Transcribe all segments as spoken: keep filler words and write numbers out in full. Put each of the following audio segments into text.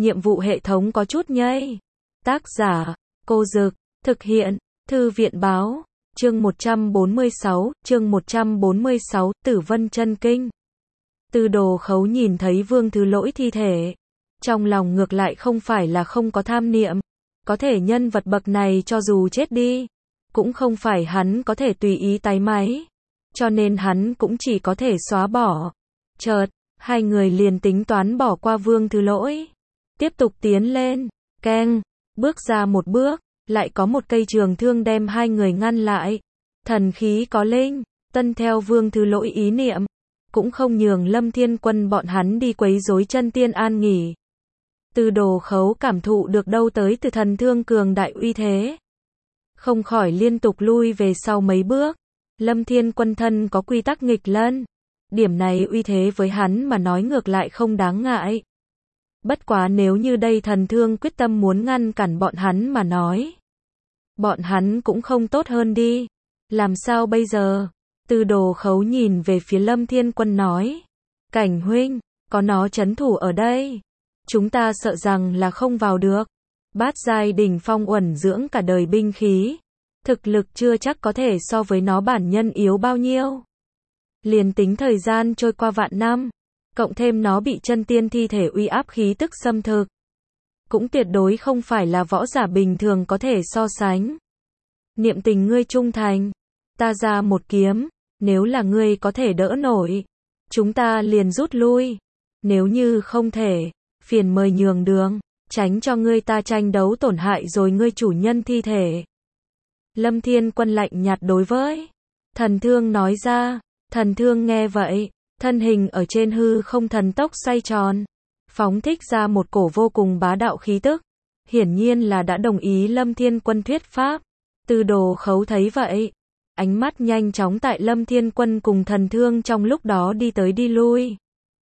nhiệm vụ hệ thống có chút nhây. Tác giả, Cô Dực, thực hiện, Thư viện Báo, chương một trăm bốn mươi sáu, chương một trăm bốn mươi sáu, Tử Vân Chân Kinh. Tư Đồ Khấu nhìn thấy Vương Thứ Lỗi thi thể, trong lòng ngược lại không phải là không có tham niệm, có thể nhân vật bậc này cho dù chết đi, cũng không phải hắn có thể tùy ý tái máy, cho nên hắn cũng chỉ có thể xóa bỏ. Chợt, hai người liền tính toán bỏ qua Vương Thứ Lỗi, tiếp tục tiến lên. Keng, bước ra một bước, lại có một cây trường thương đem hai người ngăn lại. Thần khí có linh, tân theo Vương Thứ Lỗi ý niệm, cũng không nhường Lâm Thiên Quân bọn hắn đi quấy rối chân tiên an nghỉ. Tư Đồ Khấu cảm thụ được đâu tới từ thần thương cường đại uy thế, không khỏi liên tục lui về sau mấy bước. Lâm Thiên Quân thân có quy tắc nghịch lân, điểm này uy thế với hắn mà nói ngược lại không đáng ngại. Bất quá nếu như đây thần thương quyết tâm muốn ngăn cản bọn hắn mà nói, bọn hắn cũng không tốt hơn đi. Làm sao bây giờ? Tư Đồ Khấu nhìn về phía Lâm Thiên Quân nói, Cảnh huynh, có nó trấn thủ ở đây, chúng ta sợ rằng là không vào được. Bát giai đỉnh phong uẩn dưỡng cả đời binh khí, thực lực chưa chắc có thể so với nó bản nhân yếu bao nhiêu. Liền tính thời gian trôi qua vạn năm, cộng thêm nó bị chân tiên thi thể uy áp khí tức xâm thực, cũng tuyệt đối không phải là võ giả bình thường có thể so sánh. Niệm tình ngươi trung thành, ta ra một kiếm, nếu là ngươi có thể đỡ nổi, chúng ta liền rút lui. Nếu như không thể, phiền mời nhường đường, tránh cho ngươi ta tranh đấu tổn hại rồi ngươi chủ nhân thi thể. Lâm Thiên Quân lạnh nhạt đối với thần thương nói ra. Thần thương nghe vậy, thân hình ở trên hư không thần tốc xoay tròn, phóng thích ra một cổ vô cùng bá đạo khí tức, hiển nhiên là đã đồng ý Lâm Thiên Quân thuyết pháp. Tư Đồ Khấu thấy vậy, ánh mắt nhanh chóng tại Lâm Thiên Quân cùng thần thương trong lúc đó đi tới đi lui.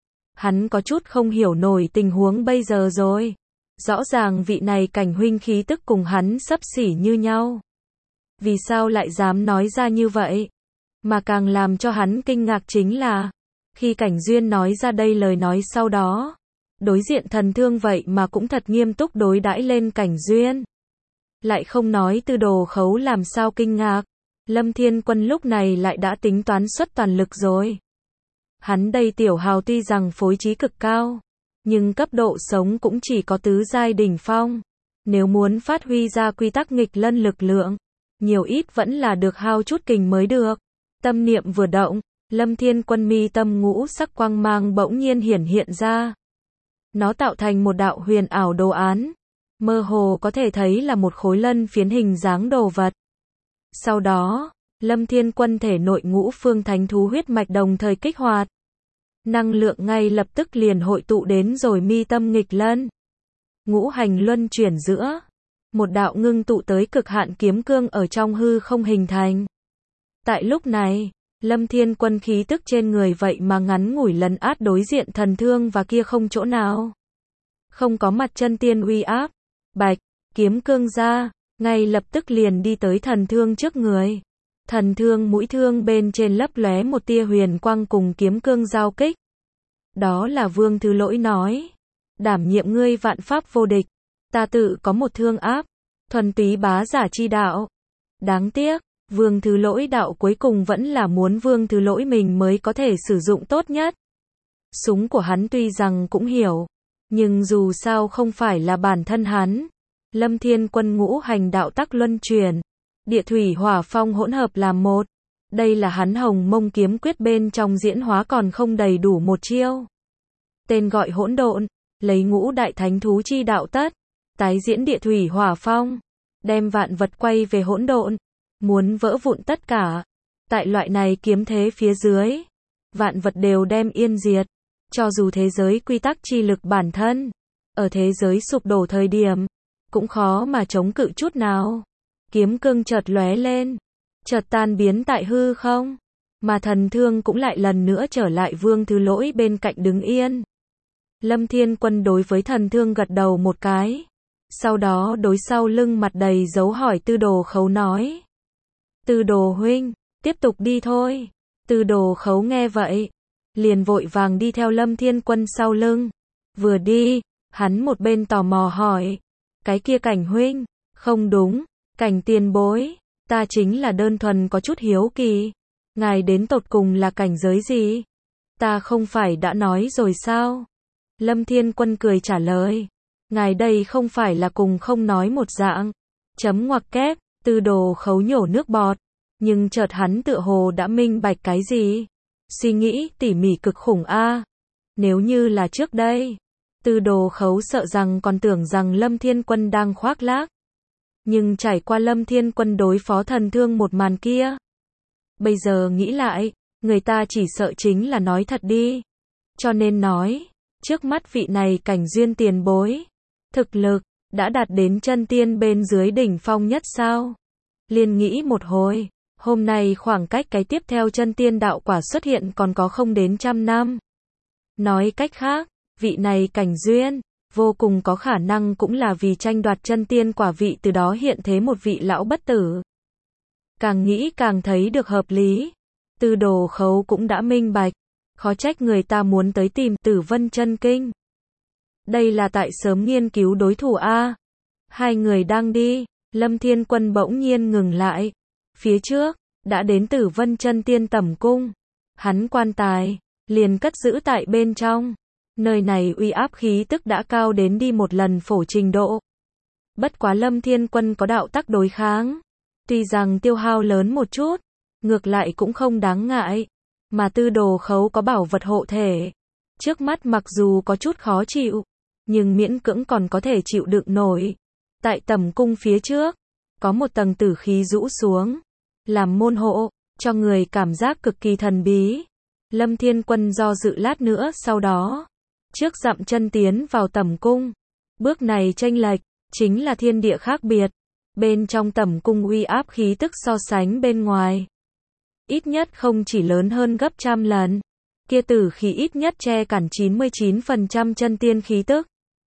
Hắn có chút không hiểu nổi tình huống bây giờ rồi. Rõ ràng vị này Cảnh huynh khí tức cùng hắn xấp xỉ như nhau, vì sao lại dám nói ra như vậy? Mà càng làm cho hắn kinh ngạc chính là, khi Cảnh Duyên nói ra đây lời nói sau đó, đối diện thần thương vậy mà cũng thật nghiêm túc đối đãi lên Cảnh Duyên. Lại không nói Tư Đồ Khấu làm sao kinh ngạc, Lâm Thiên Quân lúc này lại đã tính toán xuất toàn lực rồi. Hắn đây tiểu hào tuy rằng phối trí cực cao, nhưng cấp độ sống cũng chỉ có tứ giai đỉnh phong. Nếu muốn phát huy ra quy tắc nghịch lân lực lượng, nhiều ít vẫn là được hao chút kình mới được. Tâm niệm vừa động, Lâm Thiên Quân mi tâm ngũ sắc quang mang bỗng nhiên hiển hiện ra. Nó tạo thành một đạo huyền ảo đồ án, mơ hồ có thể thấy là một khối lân phiến hình dáng đồ vật. Sau đó, Lâm Thiên Quân thể nội ngũ phương thánh thú huyết mạch đồng thời kích hoạt. Năng lượng ngay lập tức liền hội tụ đến rồi mi tâm nghịch lân. Ngũ hành luân chuyển giữa, một đạo ngưng tụ tới cực hạn kiếm cương ở trong hư không hình thành. Tại lúc này, Lâm Thiên Quân khí tức trên người vậy mà ngắn ngủi lấn át đối diện thần thương và kia không chỗ nào không có mặt chân tiên uy áp. Bạch, kiếm cương ra, ngay lập tức liền đi tới thần thương trước người. Thần thương mũi thương bên trên lấp lóe một tia huyền quang cùng kiếm cương giao kích. Đó là Vương Thứ Lỗi nói, đảm nhiệm ngươi vạn pháp vô địch, ta tự có một thương áp, thuần túy bá giả chi đạo. Đáng tiếc, Vương Thứ Lỗi đạo cuối cùng vẫn là muốn Vương Thứ Lỗi mình mới có thể sử dụng tốt nhất. Súng của hắn tuy rằng cũng hiểu, nhưng dù sao không phải là bản thân hắn. Lâm Thiên Quân ngũ hành đạo tắc luân chuyển, địa thủy hỏa phong hỗn hợp làm một. Đây là hắn Hồng Mông kiếm quyết bên trong diễn hóa còn không đầy đủ một chiêu. Tên gọi hỗn độn, lấy ngũ đại thánh thú chi đạo tất, tái diễn địa thủy hỏa phong, đem vạn vật quay về hỗn độn, muốn vỡ vụn tất cả. Tại loại này kiếm thế phía dưới, vạn vật đều đem yên diệt, cho dù thế giới quy tắc chi lực bản thân, ở thế giới sụp đổ thời điểm, cũng khó mà chống cự chút nào. Kiếm cương chợt lóe lên, chợt tan biến tại hư không, mà thần thương cũng lại lần nữa trở lại Vương Thứ Lỗi bên cạnh đứng yên. Lâm Thiên Quân đối với thần thương gật đầu một cái, sau đó đối sau lưng mặt đầy dấu hỏi Tư Đồ Khấu nói, Tư Đồ huynh, tiếp tục đi thôi. Tư Đồ Khấu nghe vậy, liền vội vàng đi theo Lâm Thiên Quân sau lưng. Vừa đi, Hắn một bên tò mò hỏi, cái kia Cảnh huynh, không đúng, Cảnh tiền bối, ta chính là đơn thuần có chút hiếu kỳ, ngài đến tột cùng là cảnh giới gì? Ta không phải đã nói rồi sao? Lâm Thiên Quân cười trả lời, ngài đây không phải là cùng không nói một dạng, chấm ngoặc kép, Tư Đồ Khấu nhổ nước bọt, nhưng chợt hắn tựa hồ đã minh bạch cái gì? Suy nghĩ tỉ mỉ cực khủng a. Nếu như là trước đây, Tư Đồ Khấu sợ rằng còn tưởng rằng Lâm Thiên Quân đang khoác lác. Nhưng trải qua Lâm Thiên Quân đối phó thần thương một màn kia, bây giờ nghĩ lại, người ta chỉ sợ chính là nói thật đi. Cho nên nói, trước mắt vị này Cảnh duyên tiền bối, thực lực đã đạt đến chân tiên bên dưới đỉnh phong nhất sao? Liên nghĩ một hồi, hôm nay khoảng cách cái tiếp theo chân tiên đạo quả xuất hiện còn có không đến trăm năm. Nói cách khác, vị này Cảnh duyên, vô cùng có khả năng cũng là vì tranh đoạt chân tiên quả vị từ đó hiện thế một vị lão bất tử. Càng nghĩ càng thấy được hợp lý. Tư Đồ Khấu cũng đã minh bạch, khó trách người ta muốn tới tìm Tử Vân Chân Kinh. Đây là tại sớm nghiên cứu đối thủ a. Hai người đang đi, Lâm Thiên Quân bỗng nhiên ngừng lại. Phía trước, đã đến Tử Vân Chân Tiên tẩm cung. Hắn quan tài, liền cất giữ tại bên trong. Nơi này uy áp khí tức đã cao đến đi một lần phổ trình độ. Bất quá Lâm Thiên Quân có đạo tắc đối kháng. Tuy rằng tiêu hao lớn một chút, ngược lại cũng không đáng ngại. Mà Tư Đồ Khấu có bảo vật hộ thể. Trước mắt mặc dù có chút khó chịu, nhưng miễn cưỡng còn có thể chịu đựng nổi. Tại tẩm cung phía trước, có một tầng tử khí rũ xuống, làm môn hộ, cho người cảm giác cực kỳ thần bí. Lâm Thiên Quân do dự lát nữa sau đó, trước dặm chân tiến vào tẩm cung. Bước này chênh lệch, chính là thiên địa khác biệt. Bên trong tẩm cung uy áp khí tức so sánh bên ngoài, ít nhất không chỉ lớn hơn gấp trăm lần. Kia tử khí ít nhất che cản chín mươi chín phần trăm chân tiên khí tức.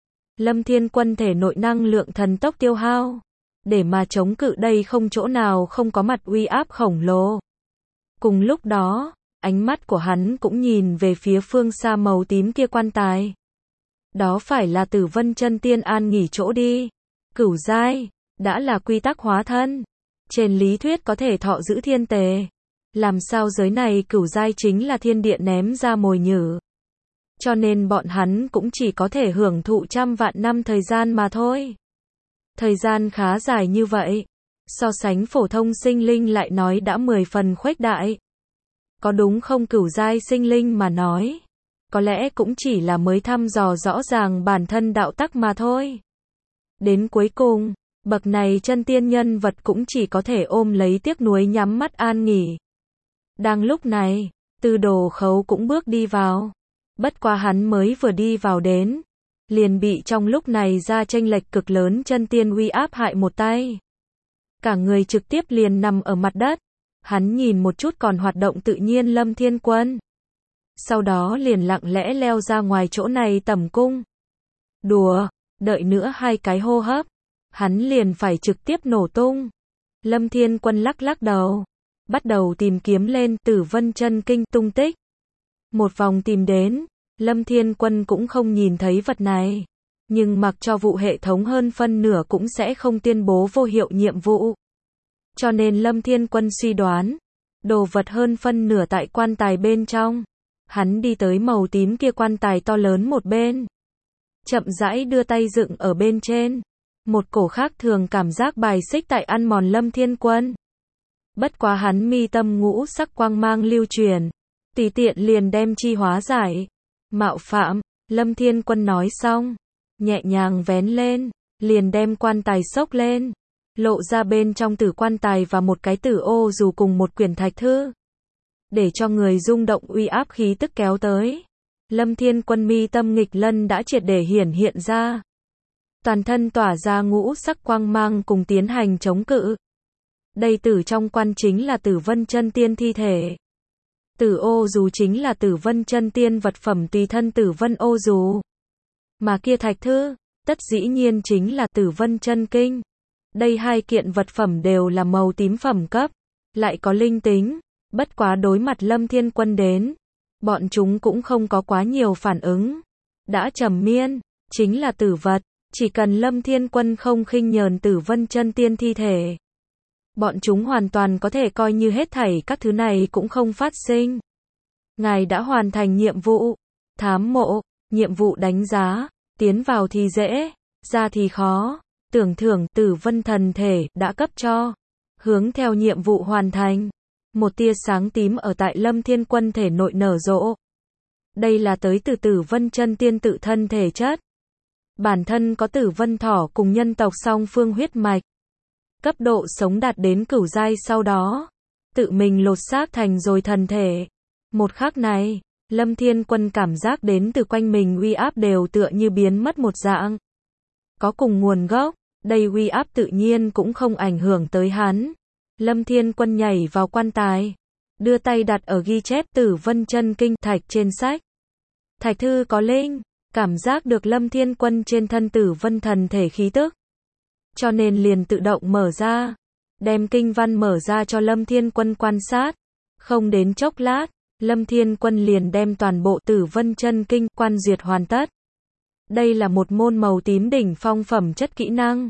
Lâm Thiên Quân thể nội năng lượng thần tốc tiêu hao, để mà chống cự đây không chỗ nào không có mặt uy áp khổng lồ. Cùng lúc đó, ánh mắt của hắn cũng nhìn về phía phương xa màu tím kia quan tài. Đó phải là Tử Vân Chân Tiên an nghỉ chỗ đi. Cửu giai, đã là quy tắc hóa thân. Trên lý thuyết có thể thọ giữ thiên tề. Làm sao giới này cửu giai chính là thiên địa ném ra mồi nhử. Cho nên bọn hắn cũng chỉ có thể hưởng thụ trăm vạn năm thời gian mà thôi. Thời gian khá dài như vậy, so sánh phổ thông sinh linh lại nói đã mười phần khuếch đại. Có đúng không cửu giai sinh linh mà nói, có lẽ cũng chỉ là mới thăm dò rõ ràng bản thân đạo tắc mà thôi. Đến cuối cùng, bậc này chân tiên nhân vật cũng chỉ có thể ôm lấy tiếc nuối nhắm mắt an nghỉ. Đang lúc này, Tư Đồ Khấu cũng bước đi vào. Bất quá hắn mới vừa đi vào đến, liền bị trong lúc này ra chênh lệch cực lớn chân tiên uy áp hại một tay. Cả người trực tiếp liền nằm ở mặt đất. Hắn nhìn một chút còn hoạt động tự nhiên Lâm Thiên Quân. Sau đó liền lặng lẽ leo ra ngoài chỗ này tẩm cung. Đùa, đợi nữa hai cái hô hấp, hắn liền phải trực tiếp nổ tung. Lâm Thiên Quân lắc lắc đầu, bắt đầu tìm kiếm lên Tử Vân Chân Kinh tung tích. Một vòng tìm đến, Lâm Thiên Quân cũng không nhìn thấy vật này. Nhưng mặc cho vụ hệ thống hơn phân nửa cũng sẽ không tuyên bố vô hiệu nhiệm vụ. Cho nên Lâm Thiên Quân suy đoán, đồ vật hơn phân nửa tại quan tài bên trong. Hắn đi tới màu tím kia quan tài to lớn một bên. Chậm rãi đưa tay dựng ở bên trên. Một cổ khác thường cảm giác bài xích tại ăn mòn Lâm Thiên Quân. Bất quá hắn mi tâm ngũ sắc quang mang lưu truyền. Tùy tiện liền đem chi hóa giải. Mạo phạm, Lâm Thiên Quân nói xong. Nhẹ nhàng vén lên, liền đem quan tài xốc lên. Lộ ra bên trong tử quan tài và một cái tử ô dù cùng một quyển thạch thư. Để cho người rung động uy áp khí tức kéo tới. Lâm Thiên Quân mi tâm nghịch lân đã triệt để hiển hiện ra. Toàn thân tỏa ra ngũ sắc quang mang cùng tiến hành chống cự. Đây tử trong quan chính là Tử Vân Chân Tiên thi thể. Tử ô dù chính là Tử Vân Chân Tiên vật phẩm tùy thân Tử Vân ô dù. Mà kia thạch thư, tất dĩ nhiên chính là Tử Vân Chân Kinh. Đây hai kiện vật phẩm đều là màu tím phẩm cấp, lại có linh tính, bất quá đối mặt Lâm Thiên Quân đến, bọn chúng cũng không có quá nhiều phản ứng. Đã trầm miên, chính là tử vật, chỉ cần Lâm Thiên Quân không khinh nhờn Tử Vân Chân Tiên thi thể, bọn chúng hoàn toàn có thể coi như hết thảy các thứ này cũng không phát sinh. Ngài đã hoàn thành nhiệm vụ, thám mộ, nhiệm vụ đánh giá, tiến vào thì dễ, ra thì khó, tưởng thưởng Tử Vân thần thể đã cấp cho. Hướng theo nhiệm vụ hoàn thành, một tia sáng tím ở tại Lâm Thiên Quân thể nội nở rộ. Đây là tới từ Tử Vân Chân Tiên tự thân thể chất. Bản thân có Tử Vân Thỏ cùng nhân tộc song phương huyết mạch. Cấp độ sống đạt đến cửu giai sau đó, tự mình lột xác thành rồi thần thể. Một khắc này, Lâm Thiên Quân cảm giác đến từ quanh mình uy áp đều tựa như biến mất một dạng. Có cùng nguồn gốc, đây uy áp tự nhiên cũng không ảnh hưởng tới hắn. Lâm Thiên Quân nhảy vào quan tài, đưa tay đặt ở ghi chép Tử Vân Chân Kinh thạch trên sách. Thạch thư có linh, cảm giác được Lâm Thiên Quân trên thân Tử Vân thần thể khí tức, cho nên liền tự động mở ra, đem kinh văn mở ra cho Lâm Thiên Quân quan sát. Không đến chốc lát, Lâm Thiên Quân liền đem toàn bộ Tử Vân Chân Kinh quan duyệt hoàn tất. Đây là một môn màu tím đỉnh phong phẩm chất kỹ năng.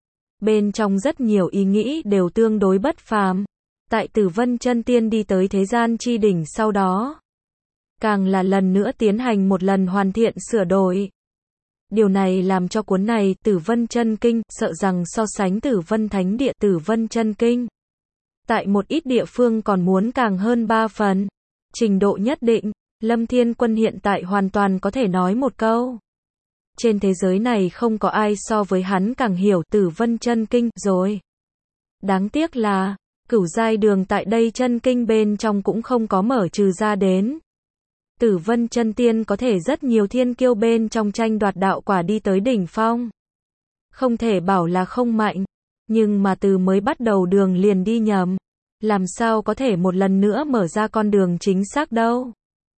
Bên trong rất nhiều ý nghĩ đều tương đối bất phàm. Tại Tử Vân Chân Tiên đi tới thế gian chi đỉnh sau đó, càng là lần nữa tiến hành một lần hoàn thiện sửa đổi. Điều này làm cho cuốn này Tử Vân Chân Kinh sợ rằng so sánh Tử Vân Thánh Địa Tử Vân Chân Kinh, tại một ít địa phương còn muốn càng hơn ba phần. Trình độ nhất định, Lâm Thiên Quân hiện tại hoàn toàn có thể nói một câu. Trên thế giới này không có ai so với hắn càng hiểu Tử Vân Chân Kinh rồi. Đáng tiếc là, cửu giai đường tại đây chân kinh bên trong cũng không có mở trừ ra đến. Tử Vân Chân Tiên có thể rất nhiều thiên kiêu bên trong tranh đoạt đạo quả đi tới đỉnh phong. Không thể bảo là không mạnh, nhưng mà từ mới bắt đầu đường liền đi nhầm. Làm sao có thể một lần nữa mở ra con đường chính xác đâu.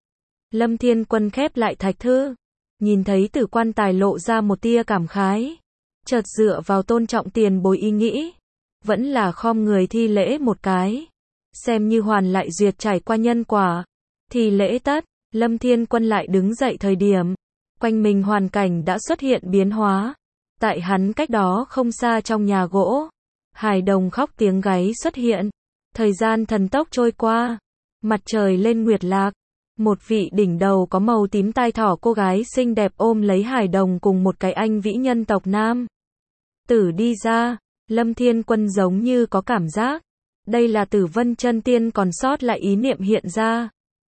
Lâm Thiên Quân khép lại thạch thư, nhìn thấy từ quan tài lộ ra một tia cảm khái. Chợt dựa vào tôn trọng tiền bối ý nghĩ, vẫn là khom người thi lễ một cái. Xem như hoàn lại duyệt trải qua nhân quả. Thì lễ tất, Lâm Thiên Quân lại đứng dậy thời điểm, quanh mình hoàn cảnh đã xuất hiện biến hóa. Tại hắn cách đó không xa trong nhà gỗ, hài đồng khóc tiếng gáy xuất hiện. Thời gian thần tốc trôi qua, mặt trời lên nguyệt lạc, một vị đỉnh đầu có màu tím tai thỏ cô gái xinh đẹp ôm lấy hài đồng cùng một cái anh vĩ nhân tộc nam tử đi ra. Lâm Thiên Quân giống như có cảm giác, đây là Tử Vân Chân Tiên còn sót lại ý niệm hiện ra,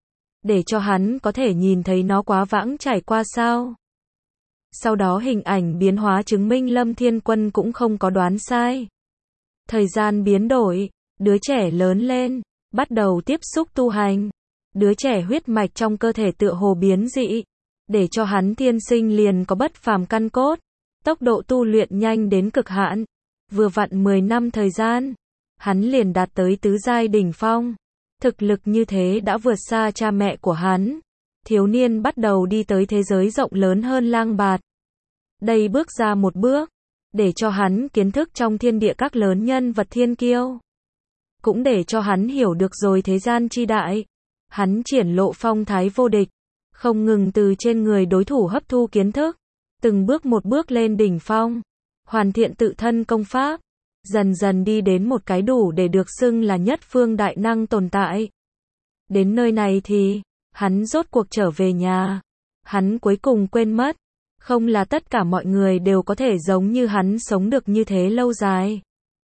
để cho hắn có thể nhìn thấy nó quá vãng trải qua sao. Sau đó hình ảnh biến hóa chứng minh Lâm Thiên Quân cũng không có đoán sai. Thời gian biến đổi, đứa trẻ lớn lên, bắt đầu tiếp xúc tu hành. Đứa trẻ huyết mạch trong cơ thể tựa hồ biến dị, để cho hắn thiên sinh liền có bất phàm căn cốt, tốc độ tu luyện nhanh đến cực hạn. Vừa vặn mười năm thời gian, hắn liền đạt tới tứ giai đỉnh phong. Thực lực như thế đã vượt xa cha mẹ của hắn. Thiếu niên bắt đầu đi tới thế giới rộng lớn hơn lang bạt. Đây bước ra một bước, để cho hắn kiến thức trong thiên địa các lớn nhân vật thiên kiêu. Cũng để cho hắn hiểu được rồi thế gian chi đại. Hắn triển lộ phong thái vô địch, không ngừng từ trên người đối thủ hấp thu kiến thức, từng bước một bước lên đỉnh phong, hoàn thiện tự thân công pháp, dần dần đi đến một cái đủ để được xưng là nhất phương đại năng tồn tại. Đến nơi này thì, hắn rốt cuộc trở về nhà. Hắn cuối cùng quên mất, không là tất cả mọi người đều có thể giống như hắn sống được như thế lâu dài.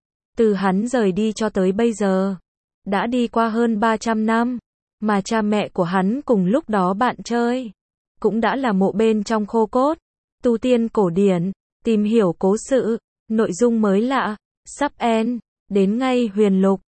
Từ hắn rời đi cho tới bây giờ, đã đi qua hơn ba trăm năm, mà cha mẹ của hắn cùng lúc đó bạn chơi, cũng đã là mộ bên trong khô cốt, tu tiên cổ điển, tìm hiểu cố sự, nội dung mới lạ, sắp end, đến ngay huyền lục.